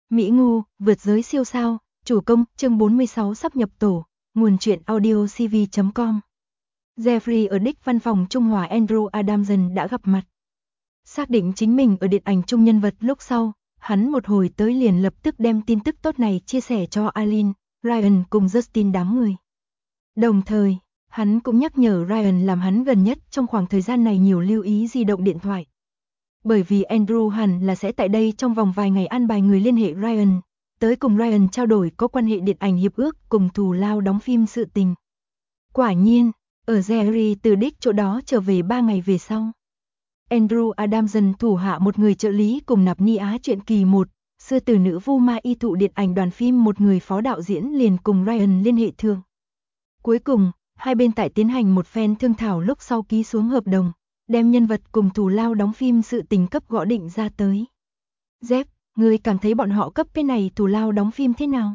Mỹ Ngu, vượt giới siêu sao, chủ công, chương 46 sắp nhập tổ, nguồn truyện audio cv.com. Jeffrey ở đích văn phòng Trung Hòa Andrew Adamson đã gặp mặt. Xác định chính mình ở điện ảnh chung nhân vật lúc sau, hắn một hồi tới liền lập tức đem tin tức tốt này chia sẻ cho Aileen, Ryan cùng Justin đám người. Đồng thời, hắn cũng nhắc nhở Ryan làm hắn gần nhất trong khoảng thời gian này nhiều lưu ý di động điện thoại. Bởi vì Andrew hẳn là sẽ tại đây trong vòng vài ngày an bài người liên hệ Ryan, tới cùng Ryan trao đổi có quan hệ điện ảnh hiệp ước cùng thù lao đóng phim sự tình. Quả nhiên, ở Jerry từ đích chỗ đó trở về 3 ngày về sau. Andrew Adamson thủ hạ một người trợ lý cùng Nạp Ni Á truyện kỳ 1, sư tử nữ Vu Ma y thụ điện ảnh đoàn phim một người phó đạo diễn liền cùng Ryan liên hệ thường. Cuối cùng, hai bên tại tiến hành một phen thương thảo lúc sau ký xuống hợp đồng, đem nhân vật cùng thù lao đóng phim sự tình cấp gõ định ra tới. Jeff, ngươi cảm thấy bọn họ cấp cái này thù lao đóng phim thế nào?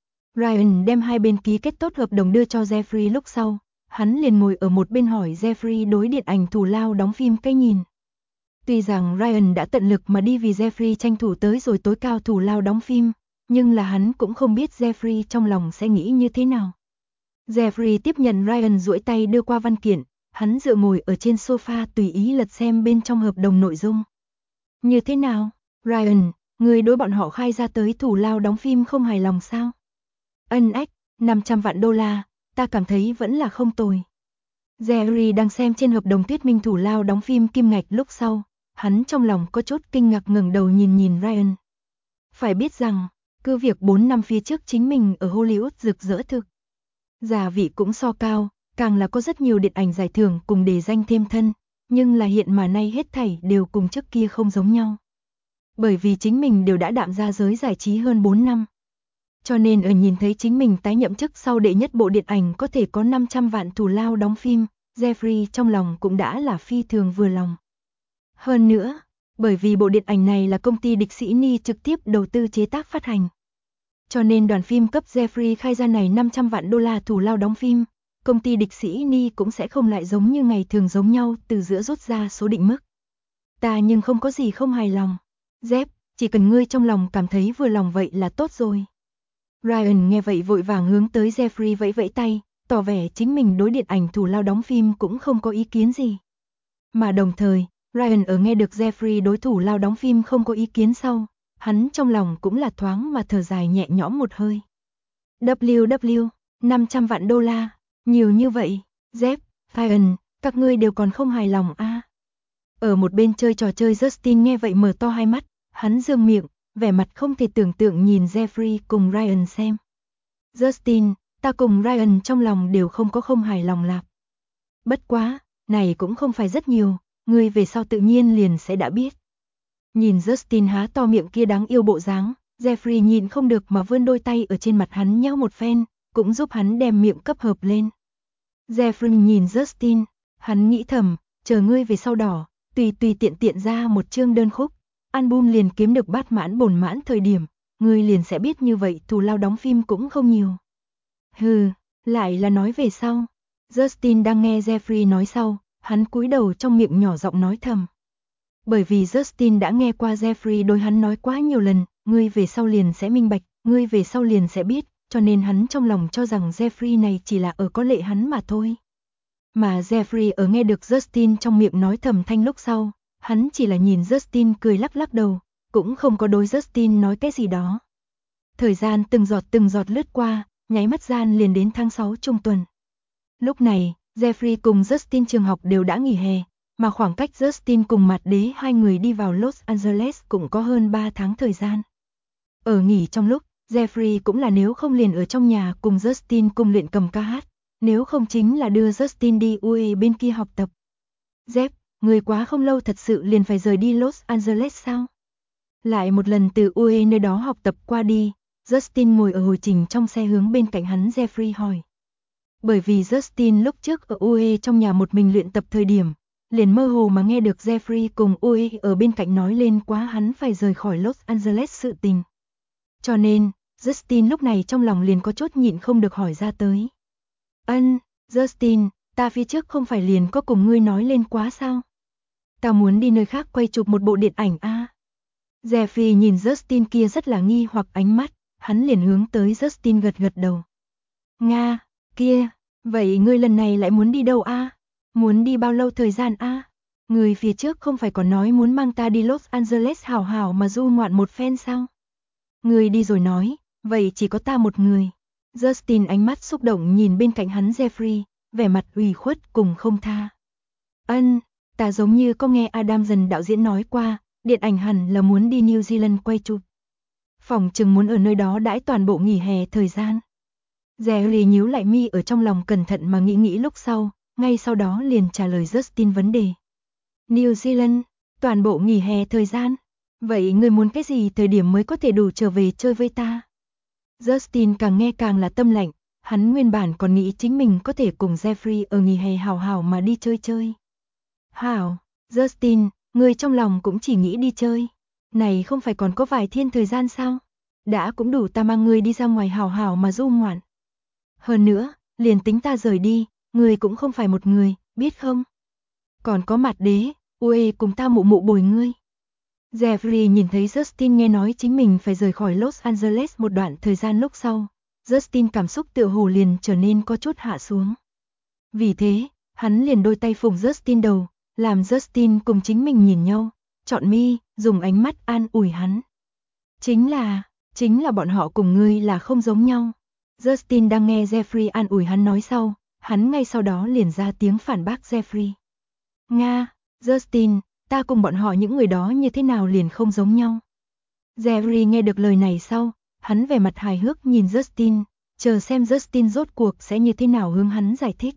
Ryan đem hai bên ký kết tốt hợp đồng đưa cho Jeffrey lúc sau, hắn liền ngồi ở một bên hỏi Jeffrey đối điện ảnh thù lao đóng phim cái nhìn. Tuy rằng Ryan đã tận lực mà đi vì Jeffrey tranh thủ tới rồi tối cao thù lao đóng phim, nhưng là hắn cũng không biết Jeffrey trong lòng sẽ nghĩ như thế nào. Jeffrey tiếp nhận Ryan duỗi tay đưa qua văn kiện, hắn dựa ngồi ở trên sofa tùy ý lật xem bên trong hợp đồng nội dung. Như thế nào, Ryan, người đối bọn họ khai ra tới thù lao đóng phim không hài lòng sao? Ân ách, 500 vạn đô la, ta cảm thấy vẫn là không tồi. Jerry đang xem trên hợp đồng thuyết minh thù lao đóng phim kim ngạch lúc sau, hắn trong lòng có chút kinh ngạc ngẩng đầu nhìn Ryan. Phải biết rằng, cứ việc 4 năm phía trước chính mình ở Hollywood rực rỡ thực. Giả vị cũng so cao, càng là có rất nhiều điện ảnh giải thưởng cùng đề danh thêm thân, nhưng là hiện mà nay hết thảy đều cùng trước kia không giống nhau. Bởi vì chính mình đều đã đạm ra giới giải trí hơn 4 năm. Cho nên ở nhìn thấy chính mình tái nhậm chức sau đệ nhất bộ điện ảnh có thể có 500 vạn thù lao đóng phim, Jeffrey trong lòng cũng đã là phi thường vừa lòng. Hơn nữa, bởi vì bộ điện ảnh này là công ty Địch Sĩ Ni trực tiếp đầu tư chế tác phát hành. Cho nên đoàn phim cấp Jeffrey khai ra này 500 vạn đô la thù lao đóng phim, công ty Địch Sĩ Ni cũng sẽ không lại giống như ngày thường giống nhau từ giữa rút ra số định mức. Ta nhưng không có gì không hài lòng. Jeff, chỉ cần ngươi trong lòng cảm thấy vừa lòng vậy là tốt rồi. Ryan nghe vậy vội vàng hướng tới Jeffrey vẫy vẫy tay, tỏ vẻ chính mình đối điện ảnh thù lao đóng phim cũng không có ý kiến gì. Mà đồng thời, Ryan ở nghe được Jeffrey đối thủ lao đóng phim không có ý kiến sau, hắn trong lòng cũng là thoáng mà thở dài nhẹ nhõm một hơi. WW, 500 vạn đô la, nhiều như vậy, Jeff, Ryan, các ngươi đều còn không hài lòng à. Ở một bên chơi trò chơi Justin nghe vậy mở to hai mắt, hắn dương miệng, vẻ mặt không thể tưởng tượng nhìn Jeffrey cùng Ryan xem. Justin, ta cùng Ryan trong lòng đều không có không hài lòng lạc. Bất quá, này cũng không phải rất nhiều, ngươi về sau tự nhiên liền sẽ đã biết. Nhìn Justin há to miệng kia đáng yêu bộ dáng, Jeffrey nhìn không được mà vươn đôi tay ở trên mặt hắn nhéo một phen, cũng giúp hắn đem miệng cấp hợp lên. Jeffrey nhìn Justin, hắn nghĩ thầm, chờ ngươi về sau đỏ, tùy tiện tiện ra một chương đơn khúc, album liền kiếm được bát mãn bổn mãn thời điểm, ngươi liền sẽ biết như vậy thù lao đóng phim cũng không nhiều. Hừ, lại là nói về sau. Justin đang nghe Jeffrey nói sau, hắn cúi đầu trong miệng nhỏ giọng nói thầm. Bởi vì Justin đã nghe qua Jeffrey đối hắn nói quá nhiều lần, ngươi về sau liền sẽ minh bạch, ngươi về sau liền sẽ biết, cho nên hắn trong lòng cho rằng Jeffrey này chỉ là ở có lệ hắn mà thôi. Mà Jeffrey ở nghe được Justin trong miệng nói thầm thanh lúc sau, hắn chỉ là nhìn Justin cười lắc lắc đầu, cũng không có đối Justin nói cái gì đó. Thời gian từng giọt lướt qua, nháy mắt gian liền đến tháng 6 trung tuần. Lúc này, Jeffrey cùng Justin trường học đều đã nghỉ hè, mà khoảng cách Justin cùng Mạt Đế hai người đi vào Los Angeles cũng có hơn 3 tháng thời gian. Ở nghỉ trong lúc, Jeffrey cũng là nếu không liền ở trong nhà cùng Justin cùng luyện cầm ca hát, nếu không chính là đưa Justin đi UE bên kia học tập. Jeff, người quá không lâu thật sự liền phải rời đi Los Angeles sao? Lại một lần từ UE nơi đó học tập qua đi, Justin ngồi ở hồi trình trong xe hướng bên cạnh hắn Jeffrey hỏi. Bởi vì Justin lúc trước ở UE trong nhà một mình luyện tập thời điểm, liền mơ hồ mà nghe được Jeffrey cùng UE ở bên cạnh nói lên quá hắn phải rời khỏi Los Angeles sự tình. Cho nên, Justin lúc này trong lòng liền có chút nhịn không được hỏi ra tới. Justin, ta phía trước không phải liền có cùng ngươi nói lên quá sao? Ta muốn đi nơi khác quay chụp một bộ điện ảnh a. Jeffrey nhìn Justin kia rất là nghi hoặc ánh mắt, hắn liền hướng tới Justin gật gật đầu. Nga, kia, vậy ngươi lần này lại muốn đi đâu a? Muốn đi bao lâu thời gian a? Người phía trước không phải còn nói muốn mang ta đi Los Angeles hảo hảo mà du ngoạn một phen sao? Người đi rồi nói, vậy chỉ có ta một người. Justin ánh mắt xúc động nhìn bên cạnh hắn Jeffrey, vẻ mặt ủy khuất cùng không tha. Ta giống như có nghe Adam dần đạo diễn nói qua, điện ảnh hẳn là muốn đi New Zealand quay chụp. Phòng chừng muốn ở nơi đó đãi toàn bộ nghỉ hè thời gian. Jerry nhíu lại mi ở trong lòng cẩn thận mà nghĩ lúc sau, ngay sau đó liền trả lời Justin vấn đề. New Zealand, toàn bộ nghỉ hè thời gian. Vậy ngươi muốn cái gì thời điểm mới có thể đủ trở về chơi với ta? Justin càng nghe càng là tâm lạnh, hắn nguyên bản còn nghĩ chính mình có thể cùng Jeffrey ở nghỉ hè hào hào mà đi chơi. Hảo, Justin, ngươi trong lòng cũng chỉ nghĩ đi chơi. Này không phải còn có vài thiên thời gian sao? Đã cũng đủ ta mang ngươi đi ra ngoài hào hào mà du ngoạn. Hơn nữa, liền tính ta rời đi, ngươi cũng không phải một người, biết không? Còn có mặt đế, Uê cùng ta mụ mụ bồi ngươi. Jeffrey nhìn thấy Justin nghe nói chính mình phải rời khỏi Los Angeles một đoạn thời gian lúc sau. Justin cảm xúc tựa hồ liền trở nên có chút hạ xuống. Vì thế, hắn liền đôi tay phủng Justin đầu, làm Justin cùng chính mình nhìn nhau, chọn mi, dùng ánh mắt an ủi hắn. Chính là bọn họ cùng ngươi là không giống nhau. Justin đang nghe Jeffrey an ủi hắn nói sau, hắn ngay sau đó liền ra tiếng phản bác Jeffrey. Nga, Justin, ta cùng bọn họ những người đó như thế nào liền không giống nhau. Jeffrey nghe được lời này sau, hắn vẻ mặt hài hước nhìn Justin, chờ xem Justin rốt cuộc sẽ như thế nào hướng hắn giải thích.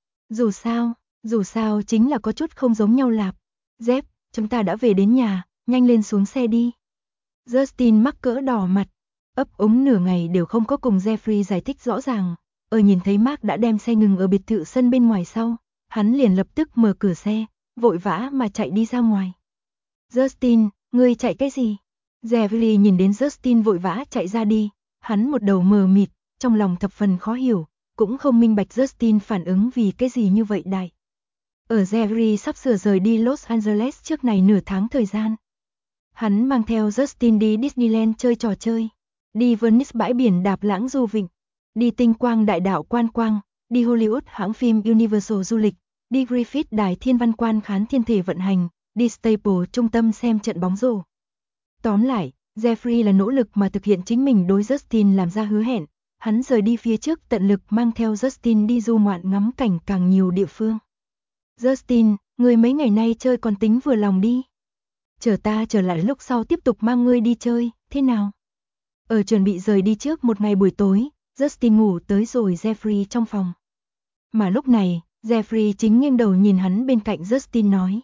Dù sao chính là có chút không giống nhau lạp. Jeff, chúng ta đã về đến nhà, nhanh lên xuống xe đi. Justin mắc cỡ đỏ mặt, ấp úng nửa ngày đều không có cùng Jeffrey giải thích rõ ràng. Nhìn thấy Mark đã đem xe ngừng ở biệt thự sân bên ngoài sau, hắn liền lập tức mở cửa xe, vội vã mà chạy đi ra ngoài. Justin, ngươi chạy cái gì? Jeffrey nhìn đến Justin vội vã chạy ra đi, hắn một đầu mờ mịt, trong lòng thập phần khó hiểu, cũng không minh bạch Justin phản ứng vì cái gì như vậy đại. Ở Jeffrey sắp sửa rời đi Los Angeles trước này nửa tháng thời gian. Hắn mang theo Justin đi Disneyland chơi trò chơi, đi Venice bãi biển đạp lãng du vịnh, đi Tinh Quang đại đảo quan quang, đi Hollywood hãng phim Universal du lịch, đi Griffith đài thiên văn quan khán thiên thể vận hành, đi Staples trung tâm xem trận bóng rổ. Tóm lại, Jeffrey là nỗ lực mà thực hiện chính mình đối Justin làm ra hứa hẹn, hắn rời đi phía trước tận lực mang theo Justin đi du ngoạn ngắm cảnh càng nhiều địa phương. Justin, ngươi mấy ngày nay chơi còn tính vừa lòng đi. Chờ ta trở lại lúc sau tiếp tục mang ngươi đi chơi, thế nào? Ở chuẩn bị rời đi trước một ngày buổi tối, Justin ngủ tới rồi Jeffrey trong phòng. Mà lúc này, Jeffrey chính nghiêng đầu nhìn hắn bên cạnh Justin nói.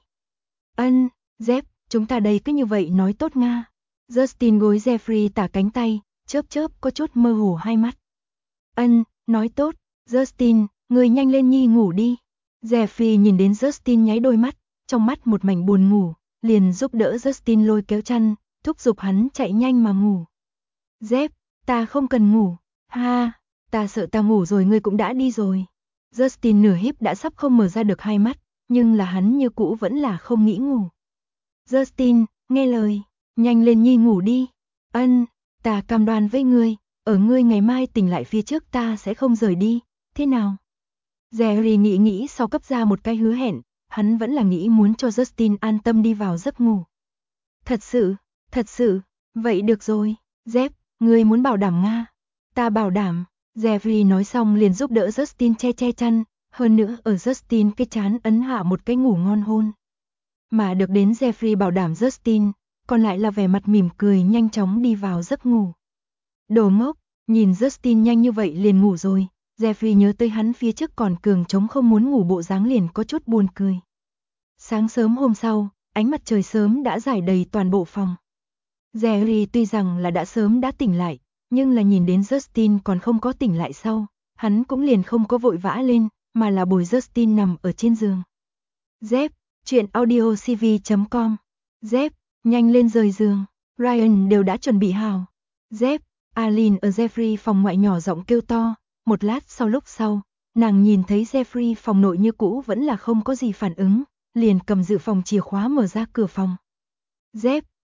Jeff, chúng ta đây cứ như vậy nói tốt nga. Justin gối Jeffrey tả cánh tay, chớp có chút mơ hồ hai mắt. Nói tốt, Justin, ngươi nhanh lên nhi ngủ đi. Jeffrey nhìn đến Justin nháy đôi mắt, trong mắt một mảnh buồn ngủ, liền giúp đỡ Justin lôi kéo chăn, thúc giục hắn chạy nhanh mà ngủ. Jeff, ta không cần ngủ, ta sợ ta ngủ rồi ngươi cũng đã đi rồi. Justin nửa híp đã sắp không mở ra được hai mắt, nhưng là hắn như cũ vẫn là không nghĩ ngủ. Justin, nghe lời, nhanh lên nhi ngủ đi. Ta cam đoan với ngươi, ở ngươi ngày mai tỉnh lại phía trước ta sẽ không rời đi, thế nào? Jerry nghĩ sau cấp ra một cái hứa hẹn, hắn vẫn là nghĩ muốn cho Justin an tâm đi vào giấc ngủ. Thật sự, vậy được rồi, Jeff, ngươi muốn bảo đảm nga? Ta bảo đảm. Jeffrey nói xong liền giúp đỡ Justin che chăn, hơn nữa ở Justin cái trán ấn hạ một cái ngủ ngon hôn. Mà được đến Jeffrey bảo đảm Justin, còn lại là vẻ mặt mỉm cười nhanh chóng đi vào giấc ngủ. Đồ ngốc, nhìn Justin nhanh như vậy liền ngủ rồi, Jeffrey nhớ tới hắn phía trước còn cường trống không muốn ngủ bộ dáng liền có chút buồn cười. Sáng sớm hôm sau, ánh mặt trời sớm đã rải đầy toàn bộ phòng. Jerry tuy rằng là đã sớm đã tỉnh lại, nhưng là nhìn đến Justin còn không có tỉnh lại sau, hắn cũng liền không có vội vã lên, mà là bồi Justin nằm ở trên giường. Jeff, chuyện audiocv.com. Jeff, nhanh lên rời giường, Ryan đều đã chuẩn bị hào. Jeff, Aline ở Jeffrey phòng ngoại nhỏ giọng kêu to, một lát sau, nàng nhìn thấy Jeffrey phòng nội như cũ vẫn là không có gì phản ứng, liền cầm dự phòng chìa khóa mở ra cửa phòng. Jeff,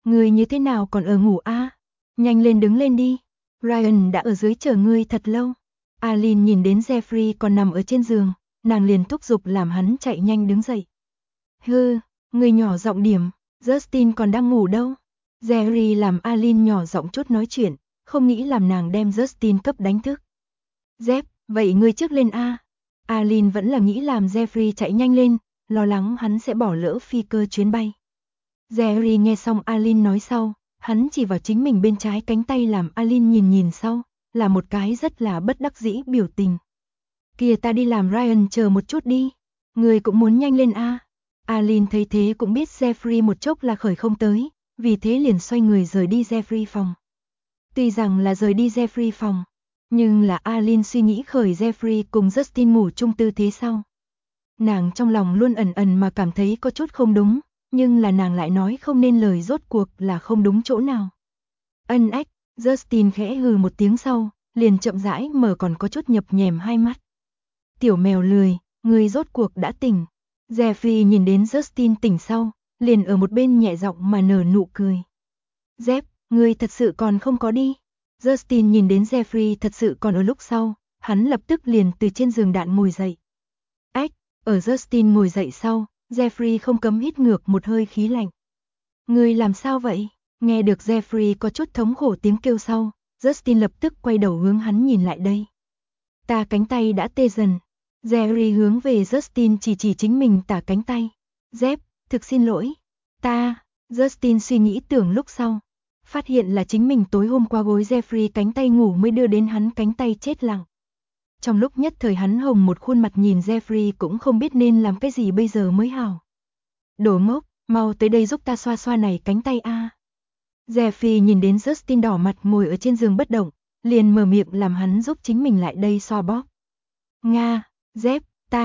Ngươi như thế nào còn ở ngủ a? Nhanh lên đứng lên đi. Ryan đã ở dưới chờ ngươi thật lâu. Aline nhìn đến Jeffrey còn nằm ở trên giường, nàng liền thúc giục làm hắn chạy nhanh đứng dậy. Hừ, ngươi nhỏ giọng điểm, Justin còn đang ngủ đâu. Jerry làm Aline nhỏ giọng chút nói chuyện, không nghĩ làm nàng đem Justin cấp đánh thức. Jeff, vậy ngươi trước lên a. Aline vẫn là nghĩ làm Jeffrey chạy nhanh lên, lo lắng hắn sẽ bỏ lỡ phi cơ chuyến bay. Jerry nghe xong Aline nói sau, hắn chỉ vào chính mình bên trái cánh tay làm Aline nhìn sau, là một cái rất là bất đắc dĩ biểu tình. Kìa ta đi làm Ryan chờ một chút đi, người cũng muốn nhanh lên a. Aline thấy thế cũng biết Jeffrey một chốc là khởi không tới, vì thế liền xoay người rời đi Jeffrey phòng. Tuy rằng là rời đi Jeffrey phòng, nhưng là Aline suy nghĩ khởi Jeffrey cùng Justin ngủ chung tư thế sau. Nàng trong lòng luôn ẩn ẩn mà cảm thấy có chút không đúng, nhưng là nàng lại nói không nên lời rốt cuộc là không đúng chỗ nào. Ân ách, Justin khẽ hừ một tiếng sau, liền chậm rãi mở còn có chút nhập nhèm hai mắt. Tiểu mèo lười, người rốt cuộc đã tỉnh. Jeffrey nhìn đến Justin tỉnh sau, liền ở một bên nhẹ giọng mà nở nụ cười. Jeff, ngươi thật sự còn không có đi. Justin nhìn đến Jeffrey thật sự còn ở lúc sau, hắn lập tức liền từ trên giường đạn ngồi dậy. Ách, ở Justin ngồi dậy sau, Jeffrey không cấm hít ngược một hơi khí lạnh. Ngươi làm sao vậy? Nghe được Jeffrey có chút thống khổ tiếng kêu sau, Justin lập tức quay đầu hướng hắn nhìn lại đây. Ta cánh tay đã tê dần. Jerry hướng về Justin chỉ chính mình tả cánh tay. Jeff, thực xin lỗi. Justin suy nghĩ tưởng lúc sau. Phát hiện là chính mình tối hôm qua gối Jeffrey cánh tay ngủ mới đưa đến hắn cánh tay chết lặng. Trong lúc nhất thời hắn hồng một khuôn mặt nhìn Jeffrey cũng không biết nên làm cái gì bây giờ mới hảo. Đồ ngốc, mau tới đây giúp ta xoa xoa này cánh tay a. Jeffrey nhìn đến Justin đỏ mặt ngồi ở trên giường bất động, liền mở miệng làm hắn giúp chính mình lại đây xoa bóp. Nga, Jeff,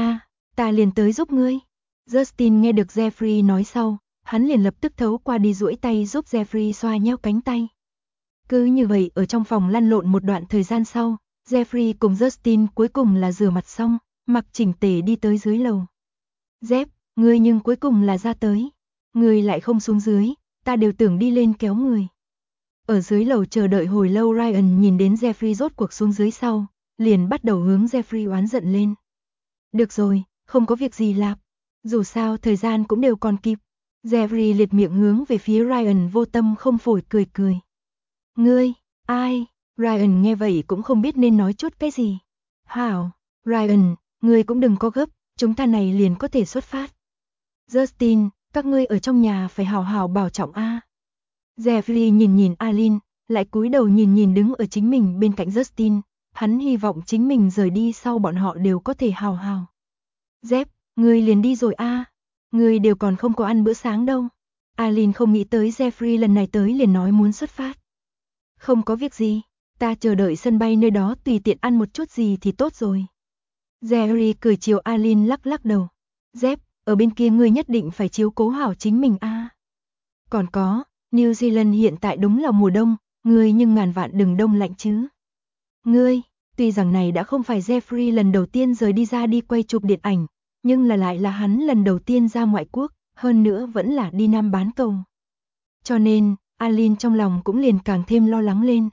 ta liền tới giúp ngươi. Justin nghe được Jeffrey nói sau, hắn liền lập tức thấu qua đi duỗi tay giúp Jeffrey xoa nheo cánh tay. Cứ như vậy ở trong phòng lăn lộn một đoạn thời gian sau, Jeffrey cùng Justin cuối cùng là rửa mặt xong, mặc chỉnh tề đi tới dưới lầu. Jeff, ngươi nhưng cuối cùng là ra tới. Ngươi lại không xuống dưới, ta đều tưởng đi lên kéo người. Ở dưới lầu chờ đợi hồi lâu Ryan nhìn đến Jeffrey rốt cuộc xuống dưới sau, liền bắt đầu hướng Jeffrey oán giận lên. Được rồi, không có việc gì lạp. Dù sao thời gian cũng đều còn kịp. Jeffrey liệt miệng hướng về phía Ryan vô tâm không phổi cười. Ngươi, ai? Ryan nghe vậy cũng không biết nên nói chút cái gì. Hảo, Ryan, ngươi cũng đừng có gấp, chúng ta này liền có thể xuất phát. Justin, các ngươi ở trong nhà phải hảo hảo bảo trọng a. Jeffrey nhìn Aline, lại cúi đầu nhìn đứng ở chính mình bên cạnh Justin, hắn hy vọng chính mình rời đi sau bọn họ đều có thể hào hào. Jeff, ngươi liền đi rồi a. Ngươi đều còn không có ăn bữa sáng đâu. Aline không nghĩ tới Jeffrey lần này tới liền nói muốn xuất phát. Không có việc gì, ta chờ đợi sân bay nơi đó tùy tiện ăn một chút gì thì tốt rồi. Jerry cười chiều Aline lắc đầu. Jeff, ở bên kia ngươi nhất định phải chiếu cố hảo chính mình a. Còn có, New Zealand hiện tại đúng là mùa đông, ngươi nhưng ngàn vạn đừng đông lạnh chứ. Ngươi, tuy rằng này đã không phải Jeffrey lần đầu tiên rời đi ra đi quay chụp điện ảnh, nhưng lại là hắn lần đầu tiên ra ngoại quốc, hơn nữa vẫn là đi Nam bán cầu. Cho nên, Aline trong lòng cũng liền càng thêm lo lắng lên.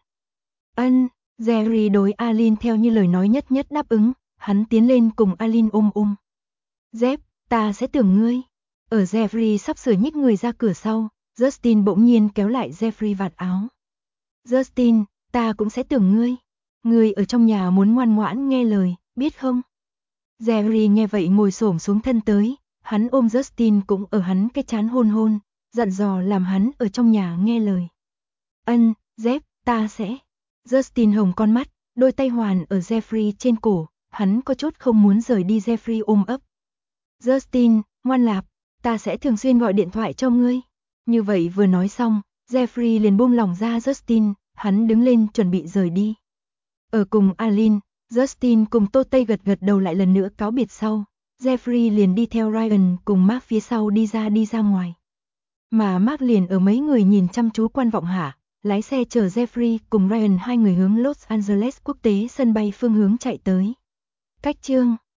Jerry đối Aline theo như lời nói nhất đáp ứng, hắn tiến lên cùng Aline ôm. Jeff, ta sẽ tưởng ngươi. Ở Jeffrey sắp sửa nhích người ra cửa sau, Justin bỗng nhiên kéo lại Jeffrey vạt áo. Justin, ta cũng sẽ tưởng ngươi. Ngươi ở trong nhà muốn ngoan ngoãn nghe lời, biết không? Jerry nghe vậy ngồi xổm xuống thân tới, hắn ôm Justin cũng ở hắn cái trán hôn, dặn dò làm hắn ở trong nhà nghe lời. Jeff, ta sẽ. Justin hồng con mắt, đôi tay hoàn ở Jeffrey trên cổ, hắn có chút không muốn rời đi Jeffrey ôm ấp. Justin, ngoan lạp, ta sẽ thường xuyên gọi điện thoại cho ngươi. Như vậy vừa nói xong, Jeffrey liền buông lỏng ra Justin, hắn đứng lên chuẩn bị rời đi. Ở cùng Aline, Justin cùng Tô Tây gật đầu lại lần nữa cáo biệt sau, Jeffrey liền đi theo Ryan cùng Mark phía sau đi ra ngoài. Mà Mark liền ở mấy người nhìn chăm chú quan vọng hạ, lái xe chở Jeffrey cùng Ryan hai người hướng Los Angeles quốc tế sân bay phương hướng chạy tới. Cách chương